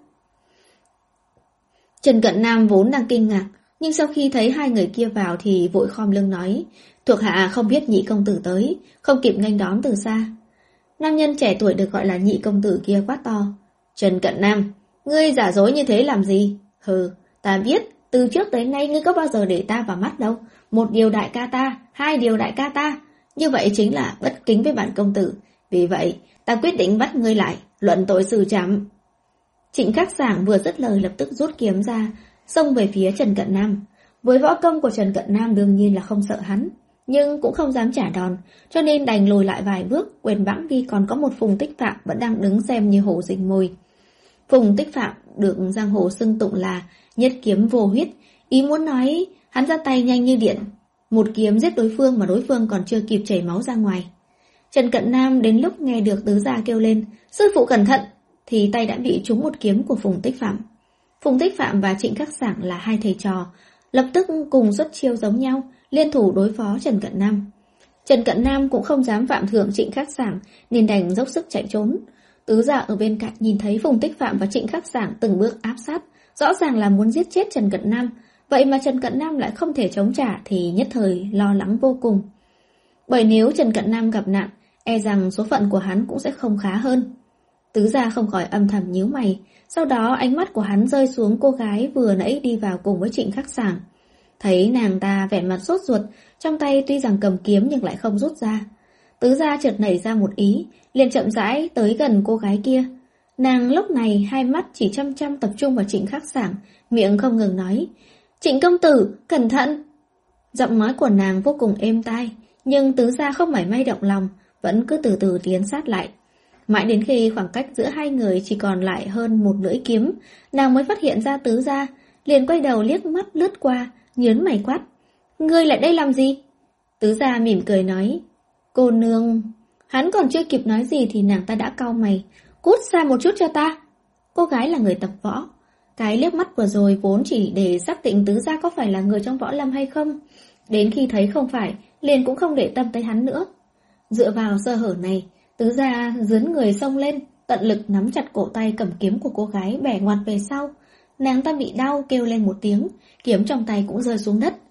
Trần Cận Nam vốn đang kinh ngạc, nhưng sau khi thấy hai người kia vào thì vội khom lưng nói: Thuộc hạ không biết nhị công tử tới, không kịp nghênh đón từ xa. Nam nhân trẻ tuổi được gọi là nhị công tử kia quát to: Trần Cận Nam, ngươi giả dối như thế làm gì? Hừ, ta biết, từ trước tới nay ngươi có bao giờ để ta vào mắt đâu. Một điều đại ca ta, hai điều đại ca ta, như vậy chính là bất kính với bản công tử. Vì vậy, ta quyết định bắt ngươi lại, luận tội xử trảm. Trịnh Khắc Sảng vừa dứt lời lập tức rút kiếm ra, xông về phía Trần Cận Nam. Với võ công của Trần Cận Nam đương nhiên là không sợ hắn, nhưng cũng không dám trả đòn, cho nên đành lùi lại vài bước, quên bẵng đi còn có một Phùng Tích Phạm vẫn đang đứng xem như hổ rình mồi. Phùng Tích Phạm được giang hồ xưng tụng là nhất kiếm vô huyết, ý muốn nói hắn ra tay nhanh như điện, một kiếm giết đối phương mà đối phương còn chưa kịp chảy máu ra ngoài. Trần Cận Nam đến lúc nghe được tứ gia kêu lên sư phụ cẩn thận thì tay đã bị trúng một kiếm của Phùng Tích Phạm. Phùng Tích Phạm và Trịnh Khắc Sảng là hai thầy trò, lập tức cùng xuất chiêu giống nhau, liên thủ đối phó Trần Cận Nam. Trần Cận Nam cũng không dám phạm thượng Trịnh Khắc Sảng nên đành dốc sức chạy trốn. Tứ gia ở bên cạnh nhìn thấy Phùng Tích Phạm và Trịnh Khắc Sảng từng bước áp sát, rõ ràng là muốn giết chết Trần Cận Nam, vậy mà Trần Cận Nam lại không thể chống trả thì nhất thời lo lắng vô cùng. Bởi nếu Trần Cận Nam gặp nạn, e rằng số phận của hắn cũng sẽ không khá hơn. Tứ gia không khỏi âm thầm nhíu mày, sau đó ánh mắt của hắn rơi xuống cô gái vừa nãy đi vào cùng với Trịnh Khắc Sảng. Thấy nàng ta vẻ mặt sốt ruột, trong tay tuy rằng cầm kiếm nhưng lại không rút ra. Tứ gia chợt nảy ra một ý, liền chậm rãi tới gần cô gái kia. Nàng lúc này hai mắt chỉ chăm chăm tập trung vào Trịnh Khắc Sảng, miệng không ngừng nói: Trịnh công tử, cẩn thận! Giọng nói của nàng vô cùng êm tai, nhưng tứ gia không mảy may động lòng, vẫn cứ từ từ tiến sát lại. Mãi đến khi khoảng cách giữa hai người chỉ còn lại hơn một lưỡi kiếm, nàng mới phát hiện ra tứ gia, liền quay đầu liếc mắt lướt qua, nhớn mày quát: Ngươi lại đây làm gì? Tứ gia mỉm cười nói: Cô nương. Hắn còn chưa kịp nói gì thì nàng ta đã cau mày: Cút xa một chút cho ta. Cô gái là người tập võ, cái liếc mắt vừa rồi vốn chỉ để xác định tứ gia có phải là người trong võ lâm hay không. Đến khi thấy không phải, liền cũng không để tâm tới hắn nữa. Dựa vào sơ hở này, tứ gia dướn người xông lên, tận lực nắm chặt cổ tay cầm kiếm của cô gái bẻ ngoặt về sau. Nàng ta bị đau kêu lên một tiếng, kiếm trong tay cũng rơi xuống đất.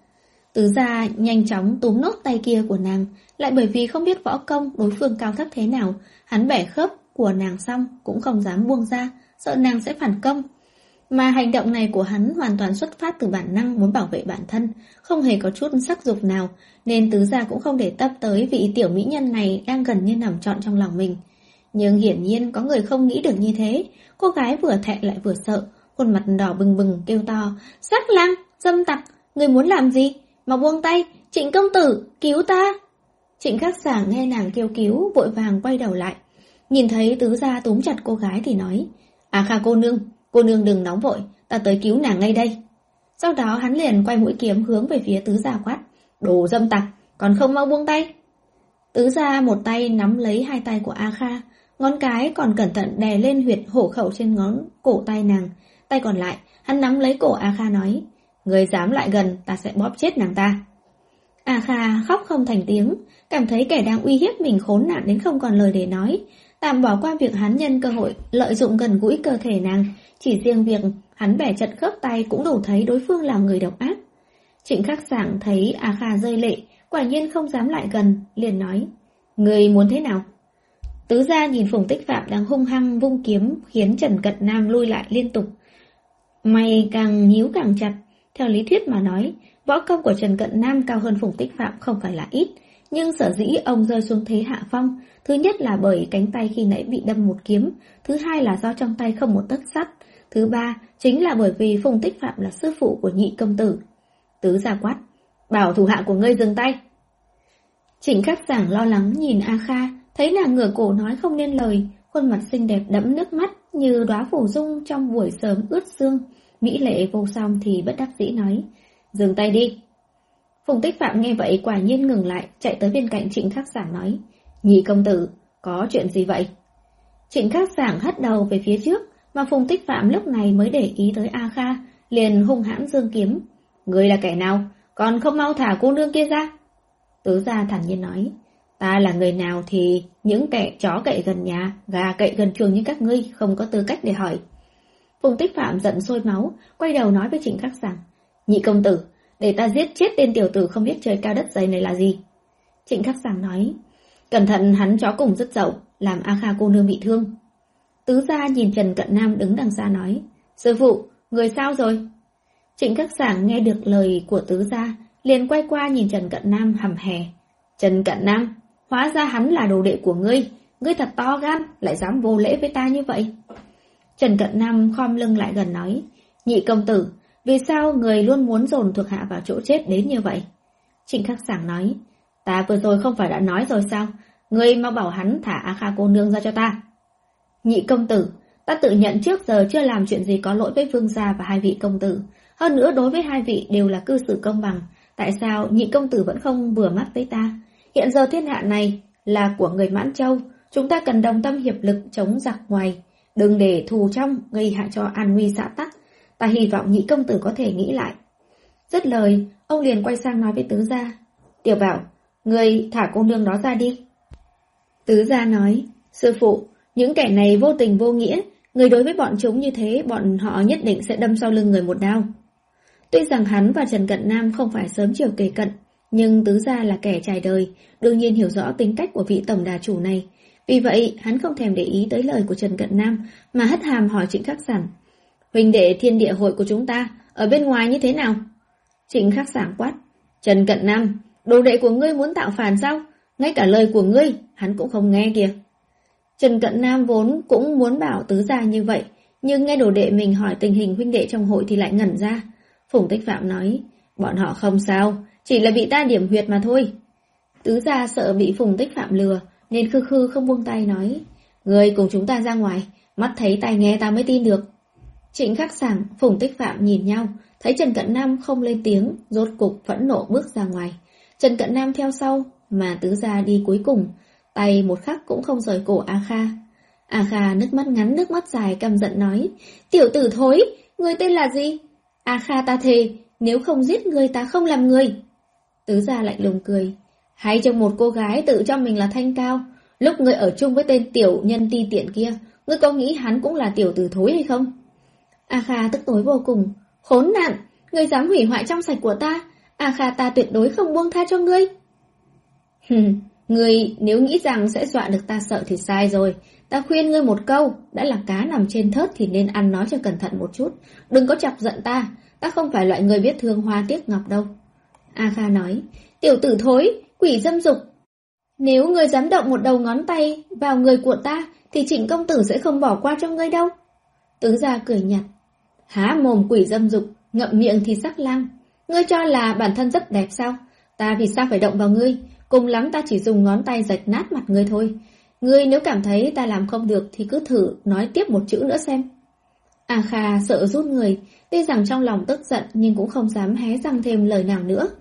Tứ gia nhanh chóng túm nốt tay kia của nàng, lại bởi vì không biết võ công đối phương cao thấp thế nào, hắn bẻ khớp của nàng xong cũng không dám buông ra, sợ nàng sẽ phản công. Mà hành động này của hắn hoàn toàn xuất phát từ bản năng muốn bảo vệ bản thân, không hề có chút sắc dục nào, nên tứ gia cũng không để tâm tới vị tiểu mỹ nhân này đang gần như nằm trọn trong lòng mình. Nhưng hiển nhiên có người không nghĩ được như thế, cô gái vừa thẹn lại vừa sợ, khuôn mặt đỏ bừng bừng kêu to, sắc lang, dâm tặc, người muốn làm gì? Mà buông tay, Trịnh công tử, cứu ta! Trịnh Khắc Sảng nghe nàng kêu cứu, vội vàng quay đầu lại. Nhìn thấy tứ gia túm chặt cô gái thì nói, À Kha cô nương, cô nương đừng nóng vội, ta tới cứu nàng ngay đây. Sau đó hắn liền quay mũi kiếm hướng về phía tứ gia quát, đồ dâm tặc, còn không mau buông tay. Tứ gia một tay nắm lấy hai tay của A Kha, ngón cái còn cẩn thận đè lên huyệt hổ khẩu trên ngón cổ tay nàng, tay còn lại hắn nắm lấy cổ A Kha nói, người dám lại gần ta sẽ bóp chết nàng ta. A Kha khóc không thành tiếng, cảm thấy kẻ đang uy hiếp mình khốn nạn đến không còn lời để nói, tạm bỏ qua việc hắn nhân cơ hội lợi dụng gần gũi cơ thể nàng, chỉ riêng việc hắn bẻ chặt khớp tay cũng đủ thấy đối phương là người độc ác. Trịnh Khắc Sảng thấy A Kha rơi lệ, quả nhiên không dám lại gần, liền nói, người muốn thế nào? Tứ gia nhìn Phùng Tích Phạm đang hung hăng vung kiếm khiến Trần Cận Nam lui lại liên tục. Mày càng nhíu càng chặt, theo lý thuyết mà nói, võ công của Trần Cận Nam cao hơn Phùng Tích Phạm không phải là ít, nhưng sở dĩ ông rơi xuống thế hạ phong, thứ nhất là bởi cánh tay khi nãy bị đâm một kiếm, thứ hai là do trong tay không một tấc sắt, thứ ba chính là bởi vì Phùng Tích Phạm là sư phụ của Nhị công tử. Tứ gia quát, bảo thủ hạ của ngươi dừng tay. Trịnh Khắc Sảng lo lắng nhìn A Kha, thấy nàng ngửa cổ nói không nên lời, khuôn mặt xinh đẹp đẫm nước mắt như đóa phủ dung trong buổi sớm ướt sương, mỹ lệ vô song thì bất đắc dĩ nói, dừng tay đi. Phùng Tích Phạm nghe vậy quả nhiên ngừng lại, chạy tới bên cạnh Trịnh Khắc Sảng nói, Nhị công tử, có chuyện gì vậy? Trịnh Khắc Sảng hất đầu về phía trước, mà Phùng Tích Phạm lúc này mới để ý tới A Kha, liền hung hãn giương kiếm, ngươi là kẻ nào, còn không mau thả cô nương kia ra. Tứ gia thản nhiên nói, ta là người nào thì những kẻ chó cậy gần nhà, gà cậy gần chuồng như các ngươi không có tư cách để hỏi. Phùng Tích Phạm giận sôi máu, quay đầu nói với Trịnh Khắc Sảng, Nhị công tử, để ta giết chết tên tiểu tử không biết trời cao đất dày này là gì. Trịnh Khắc Sảng nói, cẩn thận hắn chó cùng rất dậu, làm A Kha cô nương bị thương. Tứ gia nhìn Trần Cận Nam đứng đằng xa nói, sư phụ, người sao rồi? Trịnh Khắc Sảng nghe được lời của tứ gia, liền quay qua nhìn Trần Cận Nam hầm hè. Trần Cận Nam, hóa ra hắn là đồ đệ của ngươi, ngươi thật to gan, lại dám vô lễ với ta như vậy. Trần Cận Nam khom lưng lại gần nói, Nhị công tử, vì sao người luôn muốn dồn thuộc hạ vào chỗ chết đến như vậy? Trịnh Khắc Sảng nói, ta vừa rồi không phải đã nói rồi sao, ngươi mau bảo hắn thả A Kha cô nương ra cho ta. Nhị công tử, ta tự nhận trước giờ chưa làm chuyện gì có lỗi với vương gia và hai vị công tử, hơn nữa đối với hai vị đều là cư xử công bằng, tại sao Nhị công tử vẫn không vừa mắt với ta? Hiện giờ thiên hạ này là của người Mãn Châu, chúng ta cần đồng tâm hiệp lực chống giặc ngoài, đừng để thù trong gây hại cho an nguy xã tắc. Ta hy vọng Nhị công tử có thể nghĩ lại. Dứt lời, ông liền quay sang nói với tứ gia, Tiểu Bảo, người thả cô nương đó ra đi. Tứ gia nói, sư phụ, những kẻ này vô tình vô nghĩa, người đối với bọn chúng như thế, bọn họ nhất định sẽ đâm sau lưng người một đao. Tuy rằng hắn và Trần Cận Nam không phải sớm chiều kề cận, nhưng tứ gia là kẻ trải đời, đương nhiên hiểu rõ tính cách của vị tổng đà chủ này. Vì vậy, hắn không thèm để ý tới lời của Trần Cận Nam, mà hất hàm hỏi Trịnh Khắc Sảng, huynh đệ thiên địa hội của chúng ta, ở bên ngoài như thế nào? Trịnh Khắc Sảng quát, Trần Cận Nam, đồ đệ của ngươi muốn tạo phản sao? Ngay cả lời của ngươi, hắn cũng không nghe kìa. Trần Cận Nam vốn cũng muốn bảo tứ gia như vậy, nhưng nghe đồ đệ mình hỏi tình hình huynh đệ trong hội thì lại ngẩn ra. Phùng Tích Phạm nói, bọn họ không sao, chỉ là bị ta điểm huyệt mà thôi. Tứ gia sợ bị Phùng Tích Phạm lừa, nên khư khư không buông tay nói, ngươi cùng chúng ta ra ngoài, mắt thấy tai nghe ta mới tin được. Trịnh Khắc Sảng, Phùng Tích Phạm nhìn nhau, thấy Trần Cận Nam không lên tiếng, rốt cục phẫn nộ bước ra ngoài. Trần Cận Nam theo sau, mà tứ gia đi cuối cùng, tay một khắc cũng không rời cổ A Kha. A Kha nước mắt ngắn nước mắt dài căm giận nói, tiểu tử thối, ngươi tên là gì? A Kha ta thề, nếu không giết ngươi ta không làm người. Tứ gia lạnh lùng cười, hay cho một cô gái tự cho mình là thanh cao, lúc ngươi ở chung với tên tiểu nhân ti tiện kia, ngươi có nghĩ hắn cũng là tiểu tử thối hay không? A Kha tức tối vô cùng, khốn nạn, ngươi dám hủy hoại trong sạch của ta, A Kha ta tuyệt đối không buông tha cho ngươi. Ngươi nếu nghĩ rằng sẽ dọa được ta sợ thì sai rồi. Ta khuyên ngươi một câu, đã là cá nằm trên thớt thì nên ăn nói cho cẩn thận một chút. Đừng có chọc giận ta, ta không phải loại người biết thương hoa tiếc ngọc đâu. A Kha nói, tiểu tử thối, quỷ dâm dục. Nếu ngươi dám động một đầu ngón tay vào người của ta, thì Trịnh công tử sẽ không bỏ qua cho ngươi đâu. Tứ gia cười nhạt, há mồm quỷ dâm dục, ngậm miệng thì sắc lang. Ngươi cho là bản thân rất đẹp sao? Ta vì sao phải động vào ngươi? Cùng lắm ta chỉ dùng ngón tay rạch nát mặt ngươi thôi. Ngươi nếu cảm thấy ta làm không được thì cứ thử nói tiếp một chữ nữa xem. A Kha sợ rút người, tuy rằng trong lòng tức giận nhưng cũng không dám hé răng thêm lời nào nữa.